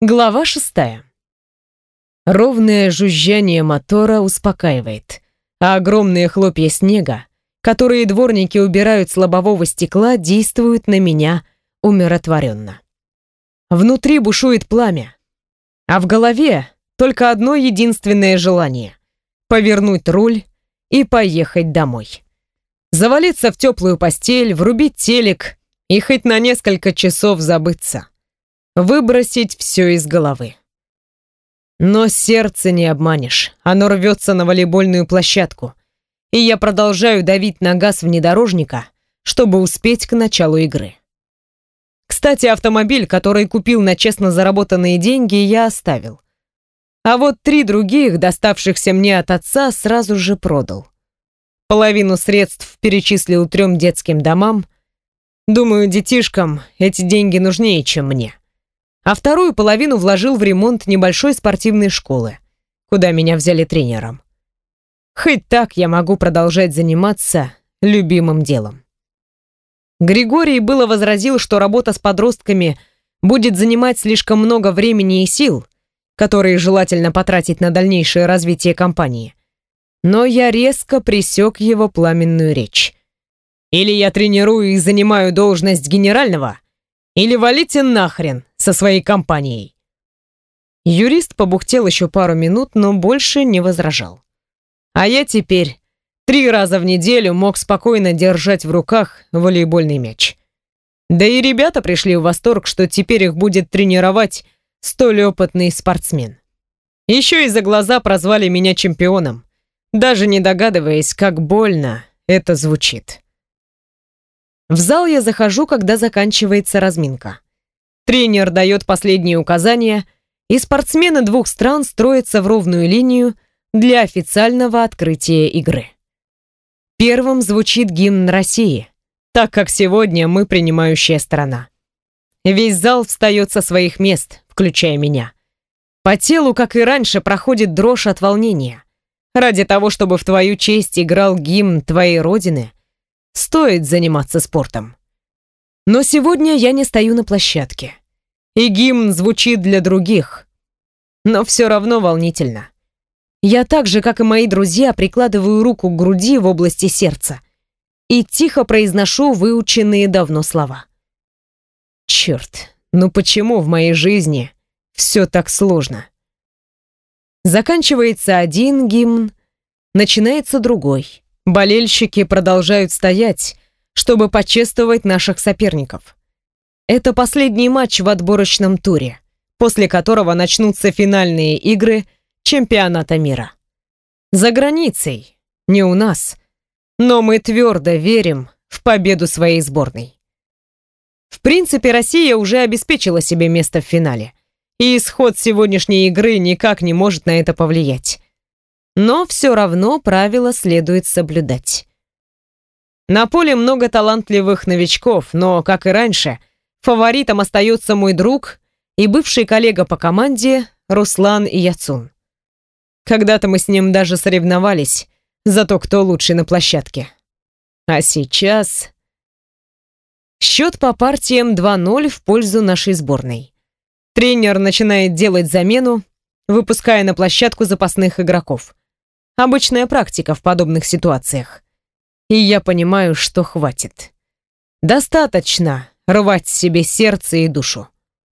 Глава 6. Ровное жужжание мотора успокаивает, а огромные хлопья снега, которые дворники убирают с лобового стекла, действуют на меня умиротворенно. Внутри бушует пламя, а в голове только одно единственное желание — повернуть руль и поехать домой. Завалиться в теплую постель, врубить телек и хоть на несколько часов забыться. Выбросить все из головы. Но сердце не обманешь. Оно рвется на волейбольную площадку. И я продолжаю давить на газ внедорожника, чтобы успеть к началу игры. Кстати, автомобиль, который купил на честно заработанные деньги, я оставил. А вот 3 других, доставшихся мне от отца, сразу же продал. Половину средств перечислил 3 детским домам. Думаю, детишкам эти деньги нужнее, чем мне. А вторую половину вложил в ремонт небольшой спортивной школы, куда меня взяли тренером. Хоть так я могу продолжать заниматься любимым делом. Григорий было возразил, что работа с подростками будет занимать слишком много времени и сил, которые желательно потратить на дальнейшее развитие компании. Но я резко пресек его пламенную речь. Или я тренирую и занимаю должность генерального, или валите нахрен со своей компанией. Юрист побухтел еще пару минут, но больше не возражал. А я теперь 3 раза в неделю мог спокойно держать в руках волейбольный мяч. Да и ребята пришли в восторг, что теперь их будет тренировать столь опытный спортсмен. Еще и за глаза прозвали меня чемпионом, даже не догадываясь, как больно это звучит. В зал я захожу, когда заканчивается разминка. Тренер дает последние указания, и спортсмены 2 стран строятся в ровную линию для официального открытия игры. Первым звучит гимн России, так как сегодня мы принимающая сторона. Весь зал встает со своих мест, включая меня. По телу, как и раньше, проходит дрожь от волнения. Ради того, чтобы в твою честь играл гимн твоей родины, стоит заниматься спортом. Но сегодня я не стою на площадке. И гимн звучит для других. Но все равно волнительно. Я так же, как и мои друзья, прикладываю руку к груди в области сердца и тихо произношу выученные давно слова. Черт, ну почему в моей жизни все так сложно? Заканчивается один гимн, начинается другой. Болельщики продолжают стоять, чтобы почествовать наших соперников. Это последний матч в отборочном туре, после которого начнутся финальные игры чемпионата мира. За границей, не у нас, но мы твердо верим в победу своей сборной. В принципе, Россия уже обеспечила себе место в финале, и исход сегодняшней игры никак не может на это повлиять. Но все равно правила следует соблюдать. На поле много талантливых новичков, но, как и раньше, фаворитом остается мой друг и бывший коллега по команде Руслан Яцун. Когда-то мы с ним даже соревновались за то, кто лучший на площадке. А сейчас... Счет по партиям 2-0 в пользу нашей сборной. Тренер начинает делать замену, выпуская на площадку запасных игроков. Обычная практика в подобных ситуациях. И я понимаю, что хватит. Достаточно рвать себе сердце и душу.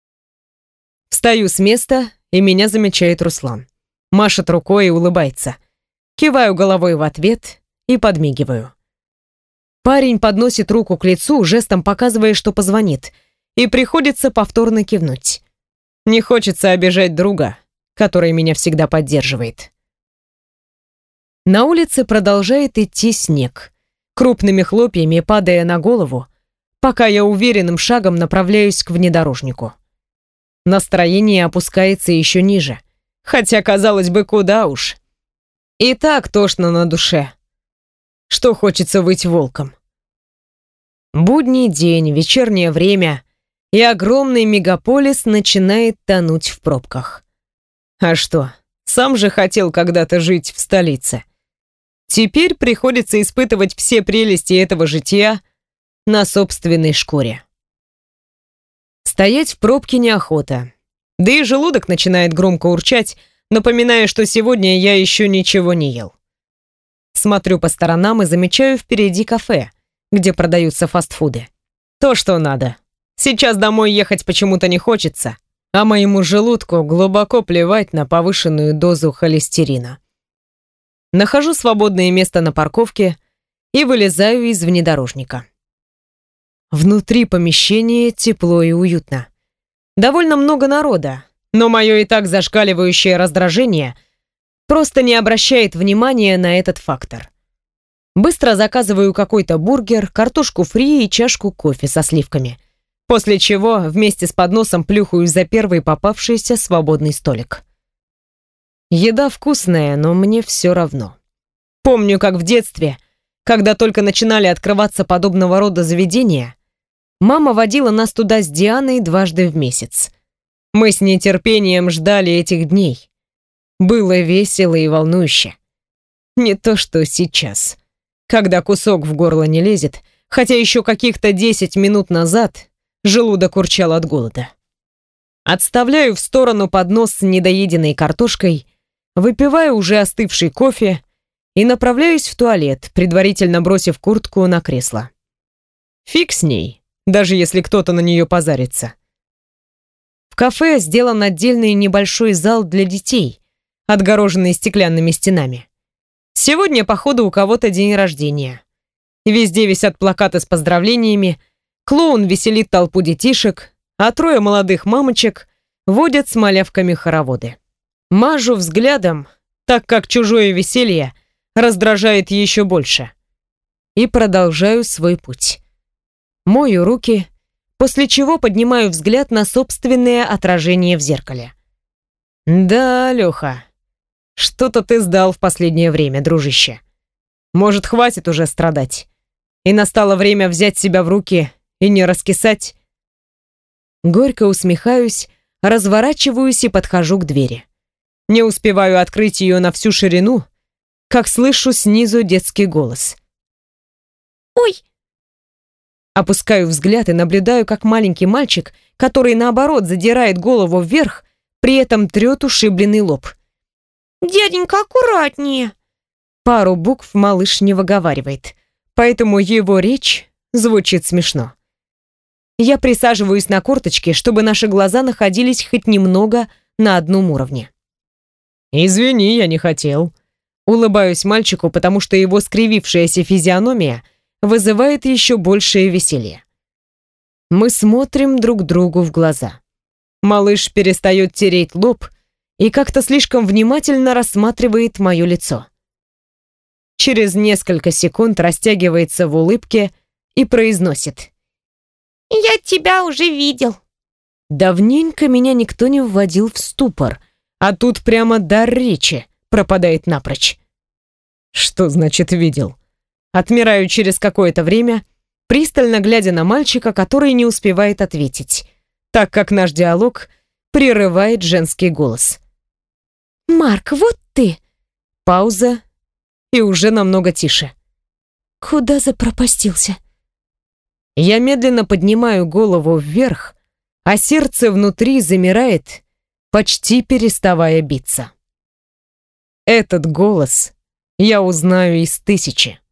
Встаю с места, и меня замечает Руслан. Машет рукой и улыбается. Киваю головой в ответ и подмигиваю. Парень подносит руку к лицу, жестом показывая, что позвонит, и приходится повторно кивнуть. Не хочется обижать друга, который меня всегда поддерживает. На улице продолжает идти снег, крупными хлопьями падая на голову, пока я уверенным шагом направляюсь к внедорожнику. Настроение опускается еще ниже, хотя, казалось бы, куда уж. И так тошно на душе, что хочется выть волком. Будний день, вечернее время, и огромный мегаполис начинает тонуть в пробках. А что, сам же хотел когда-то жить в столице. Теперь приходится испытывать все прелести этого жития на собственной шкуре. Стоять в пробке неохота. Да и желудок начинает громко урчать, напоминая, что сегодня я еще ничего не ел. Смотрю по сторонам и замечаю впереди кафе, где продаются фастфуды. То, что надо. Сейчас домой ехать почему-то не хочется, а моему желудку глубоко плевать на повышенную дозу холестерина. Нахожу свободное место на парковке и вылезаю из внедорожника. Внутри помещения тепло и уютно. Довольно много народа, но мое и так зашкаливающее раздражение просто не обращает внимания на этот фактор. Быстро заказываю какой-то бургер, картошку фри и чашку кофе со сливками, после чего вместе с подносом плюхаюсь за первый попавшийся свободный столик. Еда вкусная, но мне все равно. Помню, как в детстве, когда только начинали открываться подобного рода заведения, мама водила нас туда с Дианой дважды в месяц. Мы с нетерпением ждали этих дней. Было весело и волнующе. Не то что сейчас, когда кусок в горло не лезет, хотя еще каких-то 10 минут назад желудок урчал от голода. Отставляю в сторону поднос с недоеденной картошкой, выпиваю уже остывший кофе и направляюсь в туалет, предварительно бросив куртку на кресло. Фиг с ней, даже если кто-то на нее позарится. В кафе сделан отдельный небольшой зал для детей, отгороженный стеклянными стенами. Сегодня, походу, у кого-то день рождения. Везде висят плакаты с поздравлениями, клоун веселит толпу детишек, а трое молодых мамочек водят с малявками хороводы. Мажу взглядом, так как чужое веселье раздражает еще больше. И продолжаю свой путь. Мою руки, после чего поднимаю взгляд на собственное отражение в зеркале. Да, Леха, что-то ты сдал в последнее время, дружище. Может, хватит уже страдать? И настало время взять себя в руки и не раскисать? Горько усмехаюсь, разворачиваюсь и подхожу к двери. Не успеваю открыть ее на всю ширину, как слышу снизу детский голос. «Ой!» Опускаю взгляд и наблюдаю, как маленький мальчик, который, наоборот, задирает голову вверх, при этом трет ушибленный лоб. «Дяденька, аккуратнее!» Пару букв малыш не выговаривает, поэтому его речь звучит смешно. Я присаживаюсь на корточки, чтобы наши глаза находились хоть немного на одном уровне. «Извини, я не хотел». Улыбаюсь мальчику, потому что его скривившаяся физиономия вызывает еще большее веселье. Мы смотрим друг другу в глаза. Малыш перестает тереть лоб и как-то слишком внимательно рассматривает мое лицо. Через несколько секунд растягивается в улыбке и произносит: «Я тебя уже видел». Давненько меня никто не вводил в ступор, а тут прямо дар речи пропадает напрочь. Что значит «видел»? Отмираю через какое-то время, пристально глядя на мальчика, который не успевает ответить, так как наш диалог прерывает женский голос. «Марк, вот ты!» Пауза, и уже намного тише. «Куда запропастился?» Я медленно поднимаю голову вверх, а сердце внутри замирает, почти переставая биться. Этот голос я узнаю из 1000.